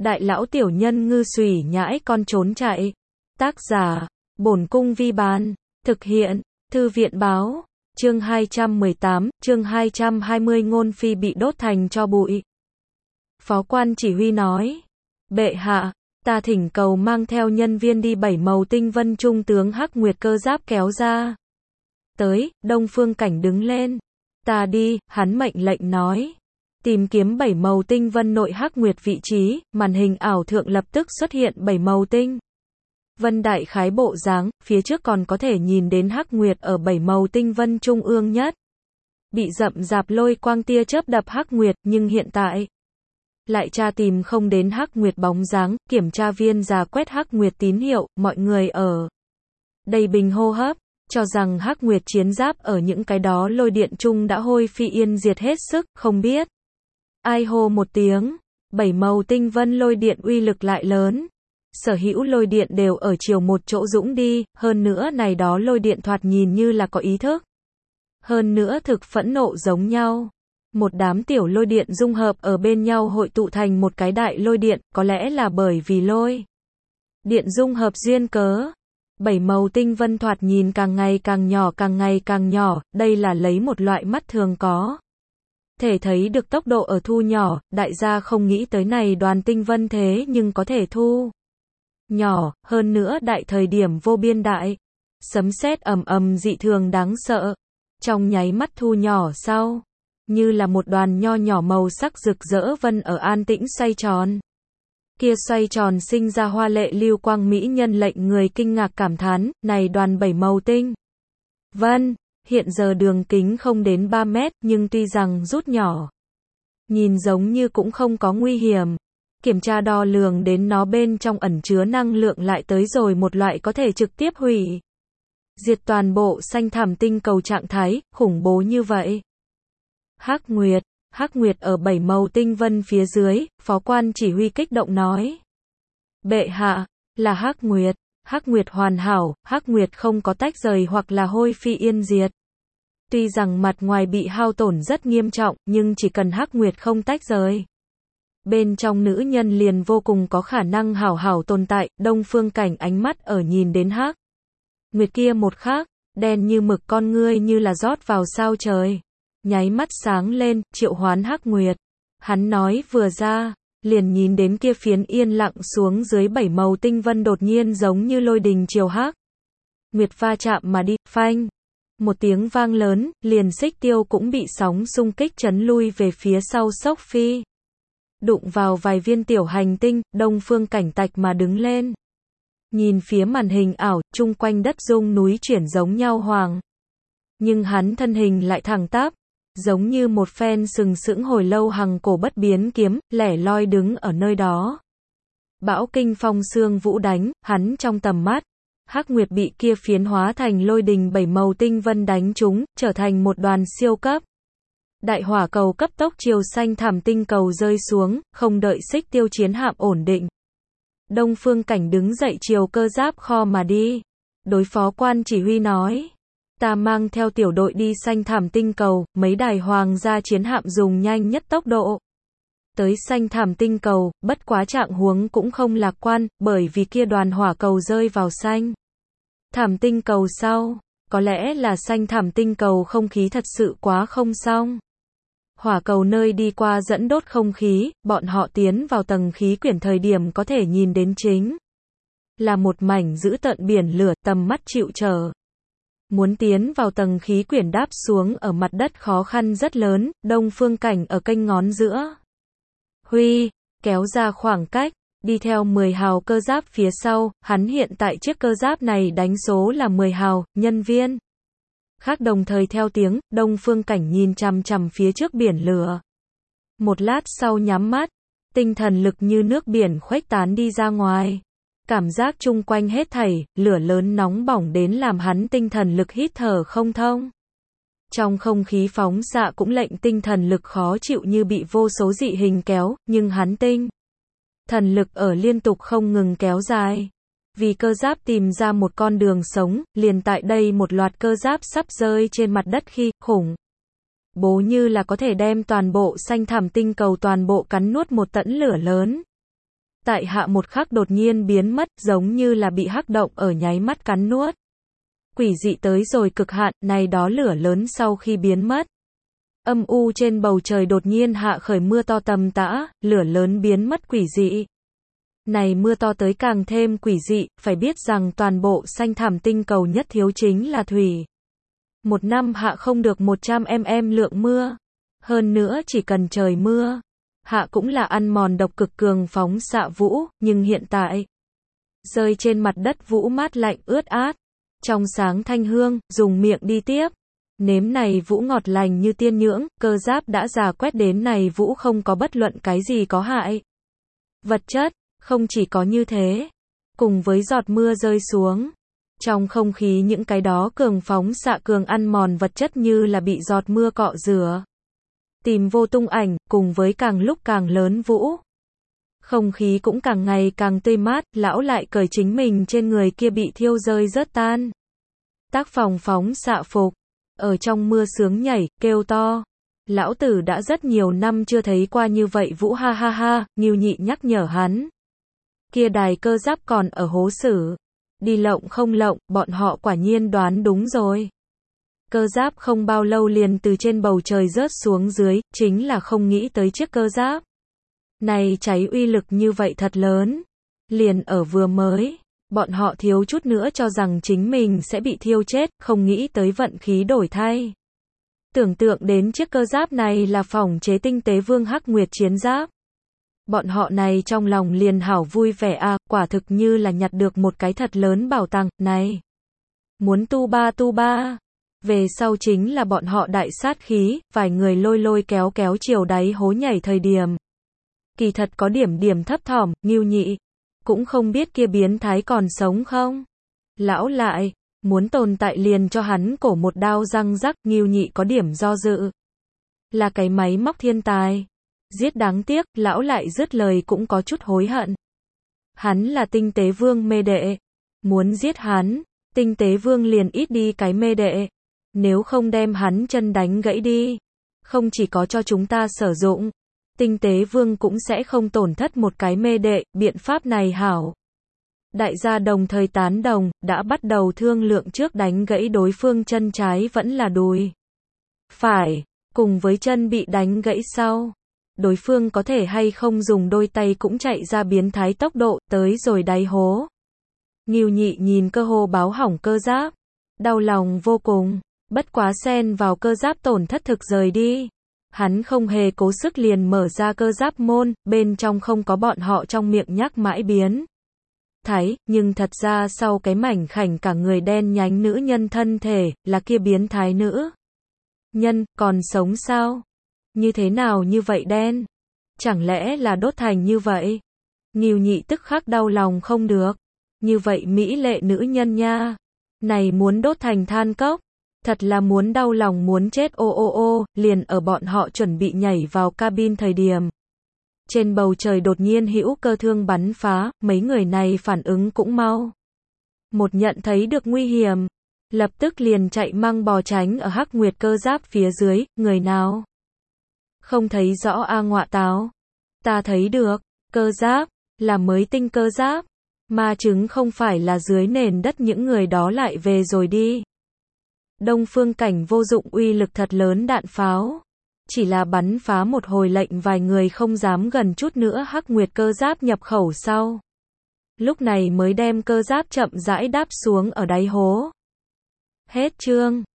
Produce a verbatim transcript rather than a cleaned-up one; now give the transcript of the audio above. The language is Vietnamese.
Đại lão tiểu nhân ngư xùy nhãi con trốn chạy. Tác giả, Bổn Cung Vi Bán. Thực hiện, Thư viện Báo. Chương hai trăm mười tám, chương hai trăm hai mươi Ngôn Phi bị đốt thành tro bụi. Phó quan chỉ huy nói. Bệ hạ, ta thỉnh cầu mang theo nhân viên đi bảy màu tinh vân trung tướng Hắc Nguyệt cơ giáp kéo ra. Tới, Đông Phương Cảnh đứng lên. Ta đi, hắn mệnh lệnh nói. Tìm kiếm bảy màu tinh vân nội Hắc Nguyệt vị trí, màn hình ảo thượng lập tức xuất hiện bảy màu tinh vân đại khái bộ dáng, phía trước còn có thể nhìn đến Hắc Nguyệt ở bảy màu tinh vân trung ương nhất. Bị rậm rạp lôi quang tia chớp đập Hắc Nguyệt, nhưng hiện tại lại tra tìm không đến Hắc Nguyệt bóng dáng, kiểm tra viên rà quét Hắc Nguyệt tín hiệu, mọi người ở đây bình hô hấp, cho rằng Hắc Nguyệt chiến giáp ở những cái đó lôi điện chung đã hôi phi yên diệt hết sức, không biết ai hô một tiếng, bảy màu tinh vân lôi điện uy lực lại lớn. Sở hữu lôi điện đều ở chiều một chỗ dũng đi, hơn nữa này đó lôi điện thoạt nhìn như là có ý thức. Hơn nữa thực phẫn nộ giống nhau. Một đám tiểu lôi điện dung hợp ở bên nhau hội tụ thành một cái đại lôi điện, có lẽ là bởi vì lôi điện dung hợp duyên cớ. Bảy màu tinh vân thoạt nhìn càng ngày càng nhỏ càng ngày càng nhỏ, đây là lấy một loại mắt thường có thể thấy được tốc độ ở thu nhỏ, đại gia không nghĩ tới này đoàn tinh vân thế nhưng có thể thu nhỏ, hơn nữa đại thời điểm vô biên đại. Sấm sét ầm ầm dị thường đáng sợ. Trong nháy mắt thu nhỏ sau, như là một đoàn nho nhỏ màu sắc rực rỡ vân ở an tĩnh xoay tròn. Kia xoay tròn sinh ra hoa lệ lưu quang mỹ nhân lệnh người kinh ngạc cảm thán, này đoàn bảy màu tinh vân, hiện giờ đường kính không đến ba mét, nhưng tuy rằng rút nhỏ, nhìn giống như cũng không có nguy hiểm. Kiểm tra đo lường đến nó bên trong ẩn chứa năng lượng lại tới rồi một loại có thể trực tiếp hủy diệt toàn bộ xanh thảm tinh cầu trạng thái, khủng bố như vậy. Hắc Nguyệt, Hắc Nguyệt ở bảy màu tinh vân phía dưới, phó quan chỉ huy kích động nói. Bệ hạ, là Hắc Nguyệt, Hắc Nguyệt hoàn hảo, Hắc Nguyệt không có tách rời hoặc là hôi phi yên diệt. Tuy rằng mặt ngoài bị hao tổn rất nghiêm trọng, nhưng chỉ cần Hắc Nguyệt không tách rời, bên trong nữ nhân liền vô cùng có khả năng hảo hảo tồn tại. Đông Phương Cảnh ánh mắt ở nhìn đến Hắc Nguyệt kia một khắc, đen như mực con ngươi như là rót vào sao trời. Nháy mắt sáng lên, triệu hoán Hắc Nguyệt. Hắn nói vừa ra, liền nhìn đến kia phiến yên lặng xuống dưới bảy màu tinh vân đột nhiên giống như lôi đình chiều Hắc Nguyệt va chạm mà đi, phanh. Một tiếng vang lớn, liền xích tiêu cũng bị sóng xung kích chấn lui về phía sau sốc phi. Đụng vào vài viên tiểu hành tinh, Đông Phương Cảnh tạch mà đứng lên. Nhìn phía màn hình ảo, chung quanh đất rung núi chuyển giống nhau hoàng. Nhưng hắn thân hình lại thẳng tắp, giống như một phen sừng sững hồi lâu hằng cổ bất biến kiếm, lẻ loi đứng ở nơi đó. Bão kinh phong sương vũ đánh, hắn trong tầm mắt. Hắc Nguyệt bị kia phiến hóa thành lôi đình bảy màu tinh vân đánh trúng, trở thành một đoàn siêu cấp đại hỏa cầu cấp tốc chiều xanh thảm tinh cầu rơi xuống, không đợi xích tiêu chiến hạm ổn định. Đông Phương Cảnh đứng dậy chiều cơ giáp kho mà đi. Đối phó quan chỉ huy nói. Ta mang theo tiểu đội đi xanh thảm tinh cầu, mấy đài hoàng gia chiến hạm dùng nhanh nhất tốc độ tới xanh thảm tinh cầu, bất quá trạng huống cũng không lạc quan, bởi vì kia đoàn hỏa cầu rơi vào xanh thảm tinh cầu sau, có lẽ là xanh thảm tinh cầu không khí thật sự quá không xong. Hỏa cầu nơi đi qua dẫn đốt không khí, bọn họ tiến vào tầng khí quyển thời điểm có thể nhìn đến chính là một mảnh dữ tợn biển lửa, tầm mắt chịu trở. Muốn tiến vào tầng khí quyển đáp xuống ở mặt đất khó khăn rất lớn. Đông Phương Cảnh ở kênh ngón giữa huy, kéo ra khoảng cách, đi theo mười hào cơ giáp phía sau. Hắn hiện tại chiếc cơ giáp này đánh số là mười hào, nhân viên khác đồng thời theo tiếng. Đông Phương Cảnh nhìn chằm chằm phía trước biển lửa. Một lát sau nhắm mắt, tinh thần lực như nước biển khuếch tán đi ra ngoài. Cảm giác chung quanh hết thảy, lửa lớn nóng bỏng đến làm hắn tinh thần lực hít thở không thông. Trong không khí phóng xạ cũng lệnh tinh thần lực khó chịu như bị vô số dị hình kéo, nhưng hắn tinh thần lực ở liên tục không ngừng kéo dài. Vì cơ giáp tìm ra một con đường sống, liền tại đây một loạt cơ giáp sắp rơi trên mặt đất khi, khủng bố như là có thể đem toàn bộ xanh thảm tinh cầu toàn bộ cắn nuốt một tẫn lửa lớn. tại hạ một khắc đột nhiên biến mất, giống như là bị hắc động ở nháy mắt cắn nuốt. Quỷ dị tới rồi cực hạn, này đó lửa lớn sau khi biến mất. Âm u trên bầu trời đột nhiên hạ khởi mưa to tầm tã, lửa lớn biến mất quỷ dị. Này mưa to tới càng thêm quỷ dị, phải biết rằng toàn bộ xanh thảm tinh cầu nhất thiếu chính là thủy. Một năm hạ không được một trăm mi-li-mét lượng mưa. Hơn nữa chỉ cần trời mưa, hạ cũng là ăn mòn độc cực cường phóng xạ vũ, nhưng hiện tại, rơi trên mặt đất vũ mát lạnh ướt át, trong sáng thanh hương, dùng miệng đi tiếp. Nếm này vũ ngọt lành như tiên nhưỡng, cơ giáp đã già quét đến này vũ không có bất luận cái gì có hại. Vật chất, không chỉ có như thế, cùng với giọt mưa rơi xuống. Trong không khí những cái đó cường phóng xạ cường ăn mòn vật chất như là bị giọt mưa cọ rửa. Tìm vô tung ảnh, cùng với càng lúc càng lớn vũ. Không khí cũng càng ngày càng tươi mát, lão lại cởi chính mình trên người kia bị thiêu rơi rớt tan. Tác phòng phóng xạ phục, ở trong mưa sướng nhảy, kêu to. Lão tử đã rất nhiều năm chưa thấy qua như vậy vũ ha ha ha, Ngưu Nhị nhắc nhở hắn. Kia đài cơ giáp còn ở hố xử. Đi lộng không lộng, bọn họ quả nhiên đoán đúng rồi. Cơ giáp không bao lâu liền từ trên bầu trời rớt xuống dưới, chính là không nghĩ tới chiếc cơ giáp. Này cháy uy lực như vậy thật lớn. Liền ở vừa mới, bọn họ thiếu chút nữa cho rằng chính mình sẽ bị thiêu chết, không nghĩ tới vận khí đổi thay. Tưởng tượng đến chiếc cơ giáp này là phỏng chế tinh tế vương hắc nguyệt chiến giáp. Bọn họ này trong lòng liền hảo vui vẻ à, quả thực như là nhặt được một cái thật lớn bảo tàng, này. Muốn tu ba tu ba. Về sau chính là bọn họ đại sát khí, vài người lôi lôi kéo kéo chiều đáy hố nhảy thời điểm. Kỳ thật có điểm điểm thấp thỏm, Ngưu Nhị. Cũng không biết kia biến thái còn sống không? Lão lại, muốn tồn tại liền cho hắn cổ một đao răng rắc, Ngưu Nhị có điểm do dự. Là cái máy móc thiên tài. Giết đáng tiếc, lão lại dứt lời cũng có chút hối hận. Hắn là tinh tế vương mê đệ. Muốn giết hắn, tinh tế vương liền ít đi cái mê đệ. Nếu không đem hắn chân đánh gãy đi, không chỉ có cho chúng ta sử dụng, tinh tế vương cũng sẽ không tổn thất một cái mê đệ, biện pháp này hảo. Đại gia đồng thời tán đồng, đã bắt đầu thương lượng trước đánh gãy đối phương chân trái vẫn là đùi phải, cùng với chân bị đánh gãy sau. Đối phương có thể hay không dùng đôi tay cũng chạy ra biến thái tốc độ, tới rồi đáy hố. Ngưu Nhị nhìn cơ hồ báo hỏng cơ giáp, đau lòng vô cùng, bất quá xen vào cơ giáp tổn thất thực rời đi. Hắn không hề cố sức liền mở ra cơ giáp môn, bên trong không có bọn họ trong miệng nhắc mãi biến thái, nhưng thật ra sau cái mảnh khảnh cả người đen nhánh nữ nhân thân thể, là kia biến thái nữ nhân, còn sống sao? Như thế nào như vậy đen? Chẳng lẽ là đốt thành như vậy? Ngưu Nhị tức khắc đau lòng không được. Như vậy mỹ lệ nữ nhân nha. Này muốn đốt thành than cốc. Thật là muốn đau lòng muốn chết ô ô ô, liền ở bọn họ chuẩn bị nhảy vào cabin thời điểm. Trên bầu trời đột nhiên hữu cơ thương bắn phá, mấy người này phản ứng cũng mau. Một nhận thấy được nguy hiểm, lập tức liền chạy mang bò tránh ở hắc nguyệt cơ giáp phía dưới, người nào? Không thấy rõ a ngọa táo. Ta thấy được, cơ giáp, là mới tinh cơ giáp. Ma chứng không phải là dưới nền đất những người đó lại về rồi đi. Đông phương cảnh vô dụng uy lực thật lớn đạn pháo. Chỉ là bắn phá một hồi lệnh vài người không dám gần chút nữa hắc nguyệt cơ giáp nhập khẩu sau. Lúc này mới đem cơ giáp chậm rãi đáp xuống ở đáy hố. Hết chương.